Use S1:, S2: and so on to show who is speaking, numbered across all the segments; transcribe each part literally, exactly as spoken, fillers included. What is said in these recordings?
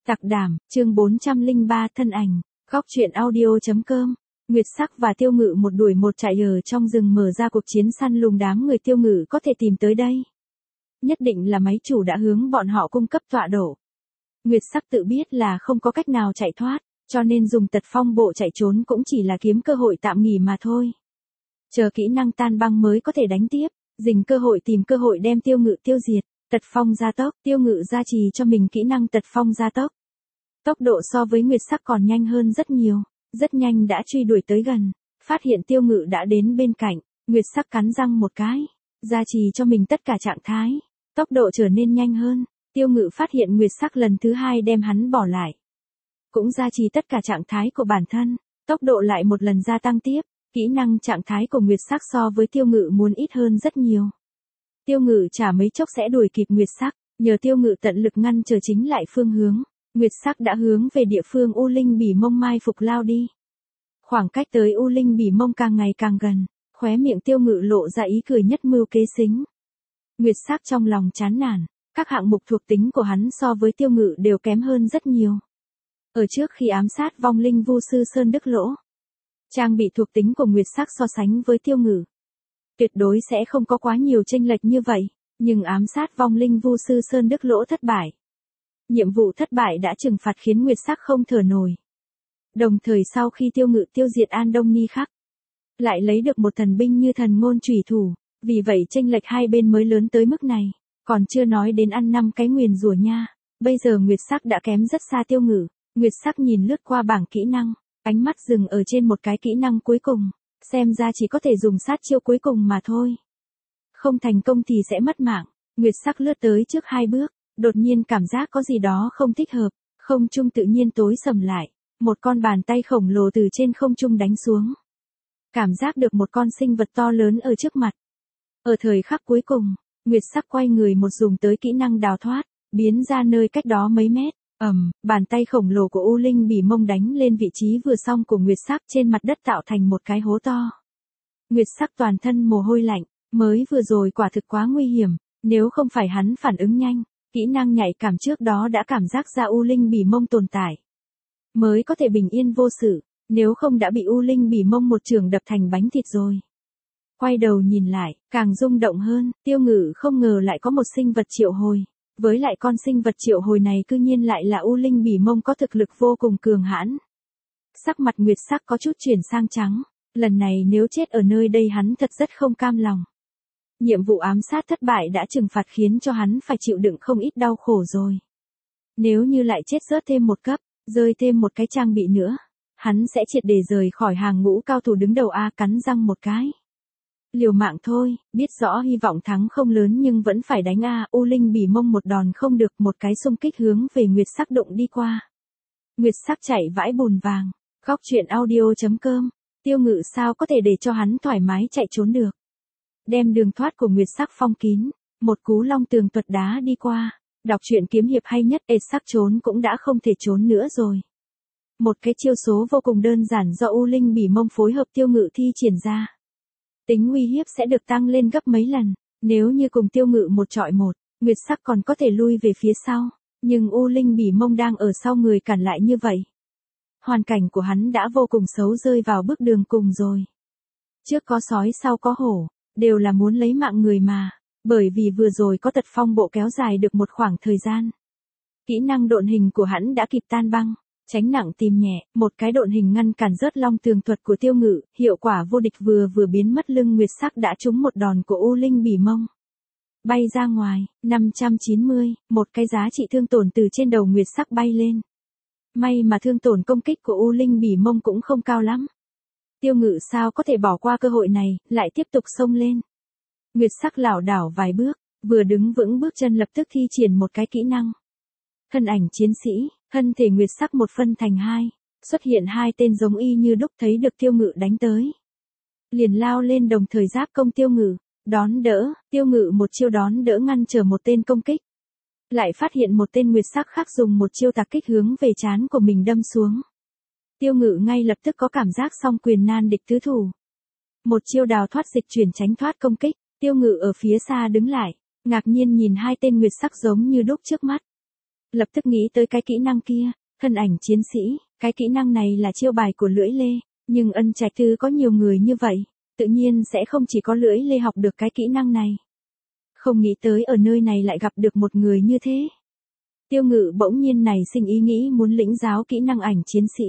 S1: Tặc đảm, chương bốn trăm lẻ ba thân ảnh, góc truyện audio.com. Nguyệt Sắc và Tiêu Ngự một đuổi một chạy ở trong rừng mở ra cuộc chiến săn lùng đám người Tiêu Ngự có thể tìm tới đây. Nhất định là máy chủ đã hướng bọn họ cung cấp tọa độ. Nguyệt Sắc tự biết là không có cách nào chạy thoát, cho nên dùng tật phong bộ chạy trốn cũng chỉ là kiếm cơ hội tạm nghỉ mà thôi. Chờ kỹ năng tan băng mới có thể đánh tiếp, dình cơ hội tìm cơ hội đem Tiêu Ngự tiêu diệt. Tật phong gia tốc, Tiêu Ngự gia trì cho mình kỹ năng tật phong gia tốc. Tốc độ so với Nguyệt Sắc còn nhanh hơn rất nhiều, rất nhanh đã truy đuổi tới gần, phát hiện Tiêu Ngự đã đến bên cạnh, Nguyệt Sắc cắn răng một cái, gia trì cho mình tất cả trạng thái, tốc độ trở nên nhanh hơn, Tiêu Ngự phát hiện Nguyệt Sắc lần thứ hai đem hắn bỏ lại. Cũng gia trì tất cả trạng thái của bản thân, tốc độ lại một lần gia tăng tiếp, kỹ năng trạng thái của Nguyệt Sắc so với Tiêu Ngự muốn ít hơn rất nhiều. Tiêu Ngự chả mấy chốc sẽ đuổi kịp Nguyệt Sắc, nhờ Tiêu Ngự tận lực ngăn trở chính lại phương hướng, Nguyệt Sắc đã hướng về địa phương U Linh Bỉ Mông mai phục lao đi. Khoảng cách tới U Linh Bỉ Mông càng ngày càng gần, khóe miệng Tiêu Ngự lộ ra ý cười nhất mưu kế xính. Nguyệt Sắc trong lòng chán nản, các hạng mục thuộc tính của hắn so với Tiêu Ngự đều kém hơn rất nhiều. Ở trước khi ám sát vong linh vu sư Sơn Đức Lỗ, trang bị thuộc tính của Nguyệt Sắc so sánh với Tiêu Ngự tuyệt đối sẽ không có quá nhiều chênh lệch như vậy, nhưng ám sát vong linh vu sư Sơn Đức Lỗ thất bại. Nhiệm vụ thất bại đã trừng phạt khiến Nguyệt Sắc không thở nổi. Đồng thời sau khi Tiêu Ngự tiêu diệt An Đông Ni Khắc, lại lấy được một thần binh như thần ngôn chủy thủ, vì vậy chênh lệch hai bên mới lớn tới mức này, còn chưa nói đến ăn năm cái nguyền rủa nha. Bây giờ Nguyệt Sắc đã kém rất xa Tiêu Ngự, Nguyệt Sắc nhìn lướt qua bảng kỹ năng, ánh mắt dừng ở trên một cái kỹ năng cuối cùng, xem ra chỉ có thể dùng sát chiêu cuối cùng mà thôi. Không thành công thì sẽ mất mạng, Nguyệt Sắc lướt tới trước hai bước. Đột nhiên cảm giác có gì đó không thích hợp, không trung tự nhiên tối sầm lại, một con bàn tay khổng lồ từ trên không trung đánh xuống. Cảm giác được một con sinh vật to lớn ở trước mặt. Ở thời khắc cuối cùng, Nguyệt Sắc quay người một dùng tới kỹ năng đào thoát, biến ra nơi cách đó mấy mét, ầm, bàn tay khổng lồ của U Linh Bỉ Mông đánh lên vị trí vừa xong của Nguyệt Sắc trên mặt đất tạo thành một cái hố to. Nguyệt Sắc toàn thân mồ hôi lạnh, mới vừa rồi quả thực quá nguy hiểm, nếu không phải hắn phản ứng nhanh. Kỹ năng nhạy cảm trước đó đã cảm giác ra U Linh Bỉ Mông tồn tại, mới có thể bình yên vô sự, nếu không đã bị U Linh Bỉ Mông một trường đập thành bánh thịt rồi. Quay đầu nhìn lại, càng rung động hơn, Tiêu Ngự không ngờ lại có một sinh vật triệu hồi, với lại con sinh vật triệu hồi này cư nhiên lại là U Linh Bỉ Mông có thực lực vô cùng cường hãn. Sắc mặt Nguyệt Sắc có chút chuyển sang trắng, lần này nếu chết ở nơi đây hắn thật rất không cam lòng. Nhiệm vụ ám sát thất bại đã trừng phạt khiến cho hắn phải chịu đựng không ít đau khổ rồi. Nếu như lại chết rớt thêm một cấp, rơi thêm một cái trang bị nữa, hắn sẽ triệt để rời khỏi hàng ngũ cao thủ đứng đầu A. Cắn răng một cái. Liều mạng thôi, biết rõ hy vọng thắng không lớn nhưng vẫn phải đánh A. U Linh Bỉ Mông một đòn không được, một cái xung kích hướng về Nguyệt Sắc đụng đi qua. Nguyệt Sắc chạy vãi bùn vàng, góc truyện audio.com, Tiêu Ngự sao có thể để cho hắn thoải mái chạy trốn được. Đem đường thoát của Nguyệt Sắc phong kín, một cú long tường tuột đá đi qua, đọc truyện kiếm hiệp hay nhất, ê sắc trốn cũng đã không thể trốn nữa rồi. Một cái chiêu số vô cùng đơn giản do U Linh Bỉ Mông phối hợp Tiêu Ngự thi triển ra. Tính uy hiếp sẽ được tăng lên gấp mấy lần, nếu như cùng Tiêu Ngự một trọi một, Nguyệt Sắc còn có thể lui về phía sau, nhưng U Linh Bỉ Mông đang ở sau người cản lại như vậy. Hoàn cảnh của hắn đã vô cùng xấu, rơi vào bước đường cùng rồi. Trước có sói sau có hổ. Đều là muốn lấy mạng người mà, bởi vì vừa rồi có tật phong bộ kéo dài được một khoảng thời gian. Kỹ năng độn hình của hắn đã kịp tan băng, tránh nặng tìm nhẹ, một cái độn hình ngăn cản rớt long tường thuật của Tiêu Ngự, hiệu quả vô địch vừa vừa biến mất. Lưng Nguyệt Sắc đã trúng một đòn của U Linh Bỉ Mông. Bay ra ngoài, năm trăm chín mươi, một cái giá trị thương tổn từ trên đầu Nguyệt Sắc bay lên. May mà thương tổn công kích của U Linh Bỉ Mông cũng không cao lắm. Tiêu Ngự sao có thể bỏ qua cơ hội này, lại tiếp tục xông lên. Nguyệt Sắc lảo đảo vài bước, vừa đứng vững bước chân lập tức thi triển một cái kỹ năng. Thân ảnh chiến sĩ, thân thể Nguyệt Sắc một phân thành hai, xuất hiện hai tên giống y như đúc, thấy được Tiêu Ngự đánh tới. Liền lao lên đồng thời giáp công Tiêu Ngự, đón đỡ, Tiêu Ngự một chiêu đón đỡ ngăn trở một tên công kích. Lại phát hiện một tên Nguyệt Sắc khác dùng một chiêu tạc kích hướng về trán của mình đâm xuống. Tiêu Ngự ngay lập tức có cảm giác song quyền nan địch tứ thủ. Một chiêu đào thoát dịch chuyển tránh thoát công kích, Tiêu Ngự ở phía xa đứng lại, ngạc nhiên nhìn hai tên Nguyệt Sắc giống như đúc trước mắt. lập tức nghĩ tới cái kỹ năng kia, thân ảnh chiến sĩ, cái kỹ năng này là chiêu bài của Lưỡi Lê, nhưng Ân Trạch Thư có nhiều người như vậy, tự nhiên sẽ không chỉ có Lưỡi Lê học được cái kỹ năng này. Không nghĩ tới ở nơi này lại gặp được một người như thế. Tiêu Ngự bỗng nhiên nảy sinh ý nghĩ muốn lĩnh giáo kỹ năng ảnh chiến sĩ.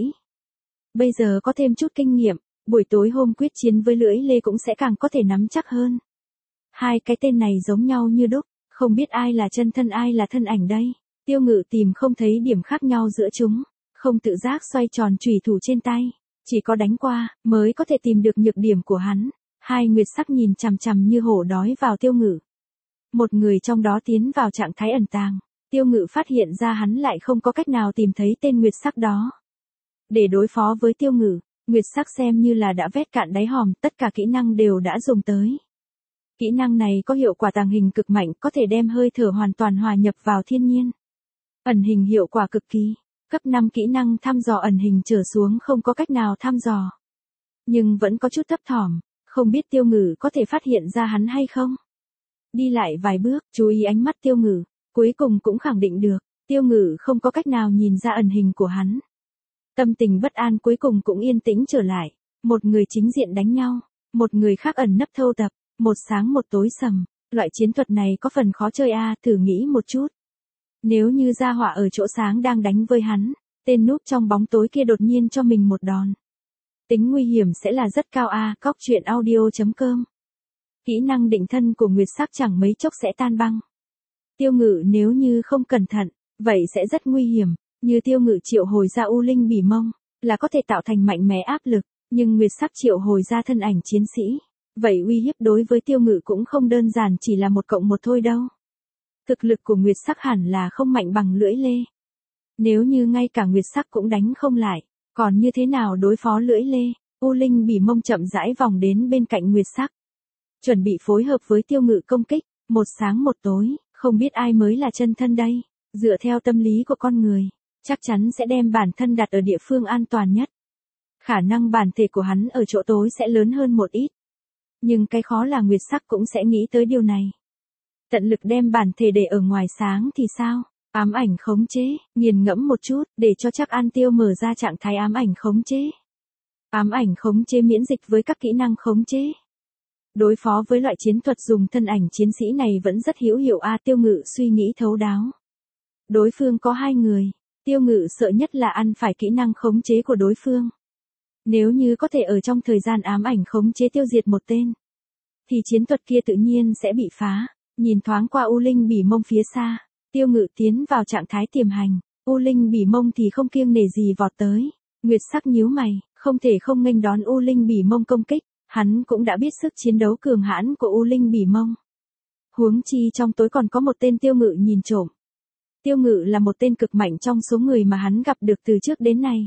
S1: Bây giờ có thêm chút kinh nghiệm, buổi tối hôm quyết chiến với Lưỡi Lê cũng sẽ càng có thể nắm chắc hơn. Hai cái tên này giống nhau như đúc, không biết ai là chân thân ai là thân ảnh đây. Tiêu Ngự tìm không thấy điểm khác nhau giữa chúng, không tự giác xoay tròn chùy thủ trên tay, chỉ có đánh qua mới có thể tìm được nhược điểm của hắn. Hai nguyệt sắc nhìn chằm chằm như hổ đói vào Tiêu Ngự. Một người trong đó tiến vào trạng thái ẩn tàng, Tiêu Ngự phát hiện ra hắn lại không có cách nào tìm thấy tên nguyệt sắc đó. Để đối phó với Tiêu Ngự, nguyệt sắc xem như là đã vét cạn đáy hòm, tất cả kỹ năng đều đã dùng tới. Kỹ năng này có hiệu quả tàng hình cực mạnh, có thể đem hơi thở hoàn toàn hòa nhập vào thiên nhiên. Ẩn hình hiệu quả cực kỳ, cấp năm kỹ năng thăm dò ẩn hình trở xuống không có cách nào thăm dò. Nhưng vẫn có chút thấp thỏm, không biết Tiêu Ngự có thể phát hiện ra hắn hay không. Đi lại vài bước, chú ý ánh mắt Tiêu Ngự, cuối cùng cũng khẳng định được, Tiêu Ngự không có cách nào nhìn ra ẩn hình của hắn. Tâm tình bất an cuối cùng cũng yên tĩnh trở lại, một người chính diện đánh nhau, một người khác ẩn nấp thâu tập, một sáng một tối sầm, loại chiến thuật này có phần khó chơi a, à, thử nghĩ một chút. Nếu như gia hỏa ở chỗ sáng đang đánh với hắn, tên núp trong bóng tối kia đột nhiên cho mình một đòn. Tính nguy hiểm sẽ là rất cao a, à, cóc truyện audio chấm com. Kỹ năng định thân của nguyệt sắc chẳng mấy chốc sẽ tan băng. Tiêu Ngự nếu như không cẩn thận, vậy sẽ rất nguy hiểm, như Tiêu Ngự triệu hồi ra U Linh Bỉ Mông, là có thể tạo thành mạnh mẽ áp lực, nhưng nguyệt sắc triệu hồi ra thân ảnh chiến sĩ, vậy uy hiếp đối với Tiêu Ngự cũng không đơn giản chỉ là một cộng một thôi đâu. Thực lực của nguyệt sắc hẳn là không mạnh bằng Lưỡi Lê. Nếu như ngay cả nguyệt sắc cũng đánh không lại, còn như thế nào đối phó Lưỡi Lê? U Linh Bỉ Mông chậm rãi vòng đến bên cạnh nguyệt sắc, chuẩn bị phối hợp với Tiêu Ngự công kích, một sáng một tối, không biết ai mới là chân thân đây. Dựa theo tâm lý của con người, chắc chắn sẽ đem bản thân đặt ở địa phương an toàn nhất. Khả năng bản thể của hắn ở chỗ tối sẽ lớn hơn một ít. Nhưng cái khó là nguyệt sắc cũng sẽ nghĩ tới điều này. Tận lực đem bản thể để ở ngoài sáng thì sao? Ám ảnh khống chế, nghiền ngẫm một chút, để cho chắc An Tiêu mở ra trạng thái ám ảnh khống chế. Ám ảnh khống chế miễn dịch với các kỹ năng khống chế. Đối phó với loại chiến thuật dùng thân ảnh chiến sĩ này vẫn rất hữu hiệu a, à, Tiêu Ngự suy nghĩ thấu đáo. Đối phương có hai người, Tiêu Ngự sợ nhất là ăn phải kỹ năng khống chế của đối phương. Nếu như có thể ở trong thời gian ám ảnh khống chế tiêu diệt một tên, thì chiến thuật kia tự nhiên sẽ bị phá. Nhìn thoáng qua U Linh Bỉ Mông phía xa, Tiêu Ngự tiến vào trạng thái tiềm hành, U Linh Bỉ Mông thì không kiêng nể gì vọt tới. Nguyệt sắc nhíu mày, không thể không nghênh đón U Linh Bỉ Mông công kích, hắn cũng đã biết sức chiến đấu cường hãn của U Linh Bỉ Mông. Huống chi trong tối còn có một tên Tiêu Ngự nhìn trộm. Tiêu Ngự là một tên cực mạnh trong số người mà hắn gặp được từ trước đến nay.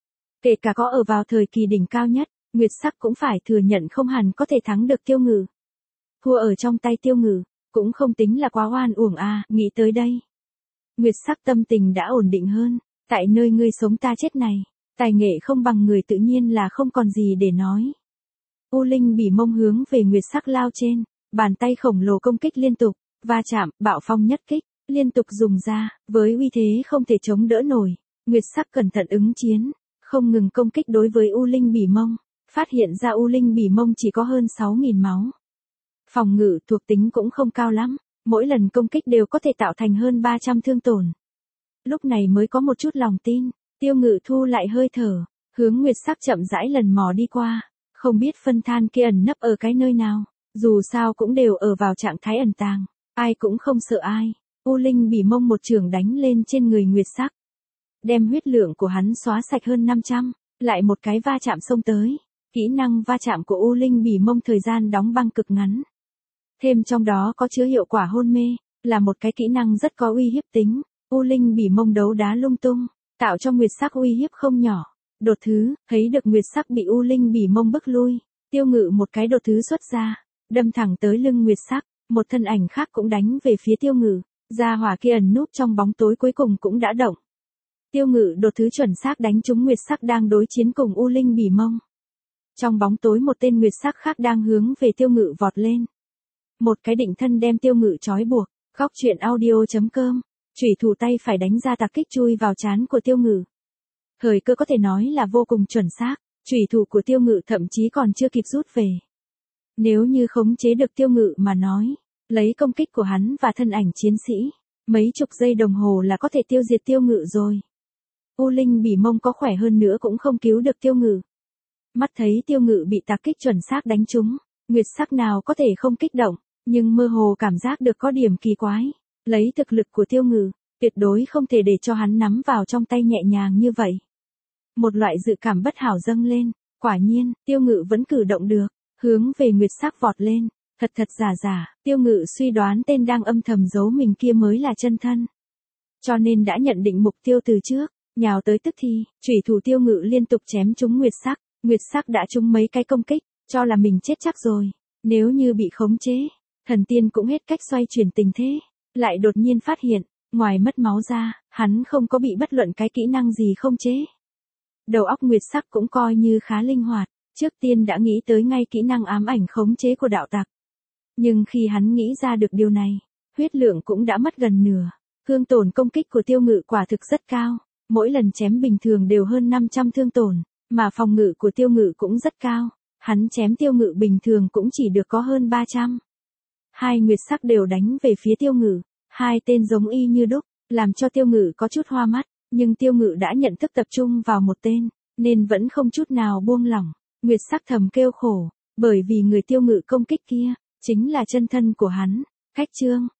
S1: Kể cả có ở vào thời kỳ đỉnh cao nhất, Nguyệt sắc cũng phải thừa nhận không hẳn có thể thắng được Tiêu Ngự. Thua ở trong tay Tiêu Ngự, cũng không tính là quá oan uổng a, à, nghĩ tới đây. Nguyệt sắc tâm tình đã ổn định hơn, tại nơi ngươi sống ta chết này, tài nghệ không bằng người tự nhiên là không còn gì để nói. U Linh Bỉ Mông hướng về nguyệt sắc lao trên, bàn tay khổng lồ công kích liên tục, va chạm, bạo phong nhất kích, liên tục dùng ra, với uy thế không thể chống đỡ nổi. Nguyệt sắc cẩn thận ứng chiến, không ngừng công kích đối với U Linh Bỉ Mông, phát hiện ra U Linh Bỉ Mông chỉ có hơn sáu nghìn máu. Phòng ngự thuộc tính cũng không cao lắm, mỗi lần công kích đều có thể tạo thành hơn ba trăm thương tổn. Lúc này mới có một chút lòng tin, Tiêu Ngự thu lại hơi thở, hướng nguyệt sắc chậm rãi lần mò đi qua, không biết phân than kia ẩn nấp ở cái nơi nào, dù sao cũng đều ở vào trạng thái ẩn tàng, ai cũng không sợ ai. U Linh Bỉ Mông một trường đánh lên trên người nguyệt sắc, đem huyết lượng của hắn xóa sạch hơn năm trăm, lại một cái va chạm xông tới, kỹ năng va chạm của U Linh Bỉ Mông thời gian đóng băng cực ngắn. Thêm trong đó có chứa hiệu quả hôn mê, là một cái kỹ năng rất có uy hiếp tính. U Linh Bỉ Mông đấu đá lung tung, tạo cho nguyệt sắc uy hiếp không nhỏ. Đột thứ, thấy được nguyệt sắc bị U Linh Bỉ Mông bức lui, Tiêu Ngự một cái đột thứ xuất ra, đâm thẳng tới lưng nguyệt sắc, một thân ảnh khác cũng đánh về phía Tiêu Ngự, gia hỏa kia ẩn núp trong bóng tối cuối cùng cũng đã động. Tiêu Ngự đột thứ chuẩn xác đánh trúng nguyệt sắc đang đối chiến cùng U Linh Bỉ Mông. Trong bóng tối một tên nguyệt sắc khác đang hướng về Tiêu Ngự vọt lên. Một cái định thân đem Tiêu Ngự trói buộc, góc truyện audio chấm com chủy thủ tay phải đánh ra tạc kích chui vào trán của Tiêu Ngự. Thời cơ có thể nói là vô cùng chuẩn xác, chủy thủ của Tiêu Ngự thậm chí còn chưa kịp rút về. Nếu như khống chế được Tiêu Ngự mà nói, lấy công kích của hắn và thân ảnh chiến sĩ, mấy chục giây đồng hồ là có thể tiêu diệt Tiêu Ngự rồi. U Linh Bỉ Mông có khỏe hơn nữa cũng không cứu được Tiêu Ngự. Mắt thấy Tiêu Ngự bị tạc kích chuẩn xác đánh trúng, Nguyệt Sắc nào có thể không kích động, nhưng mơ hồ cảm giác được có điểm kỳ quái. Lấy thực lực của Tiêu Ngự, tuyệt đối không thể để cho hắn nắm vào trong tay nhẹ nhàng như vậy. Một loại dự cảm bất hảo dâng lên, quả nhiên, Tiêu Ngự vẫn cử động được, hướng về Nguyệt Sắc vọt lên, thật thật giả giả, Tiêu Ngự suy đoán tên đang âm thầm giấu mình kia mới là chân thân. Cho nên đã nhận định mục tiêu từ trước, nhào tới tức thì, chủy thủ Tiêu Ngự liên tục chém trúng Nguyệt Sắc, Nguyệt Sắc đã trúng mấy cái công kích, cho là mình chết chắc rồi, nếu như bị khống chế, thần tiên cũng hết cách xoay chuyển tình thế, lại đột nhiên phát hiện, ngoài mất máu ra, hắn không có bị bất luận cái kỹ năng gì không chế. Đầu óc Nguyệt Sắc cũng coi như khá linh hoạt, trước tiên đã nghĩ tới ngay kỹ năng ám ảnh khống chế của đạo tặc. Nhưng khi hắn nghĩ ra được điều này, huyết lượng cũng đã mất gần nửa, thương tổn công kích của Tiêu Ngự quả thực rất cao, mỗi lần chém bình thường đều hơn năm trăm thương tổn, mà phòng ngự của Tiêu Ngự cũng rất cao, hắn chém Tiêu Ngự bình thường cũng chỉ được có hơn ba trăm. Hai Nguyệt Sắc đều đánh về phía Tiêu Ngự, hai tên giống y như đúc, làm cho Tiêu Ngự có chút hoa mắt, nhưng Tiêu Ngự đã nhận thức tập trung vào một tên, nên vẫn không chút nào buông lỏng. Nguyệt Sắc thầm kêu khổ, bởi vì người Tiêu Ngự công kích kia, chính là chân thân của hắn. Khách chương,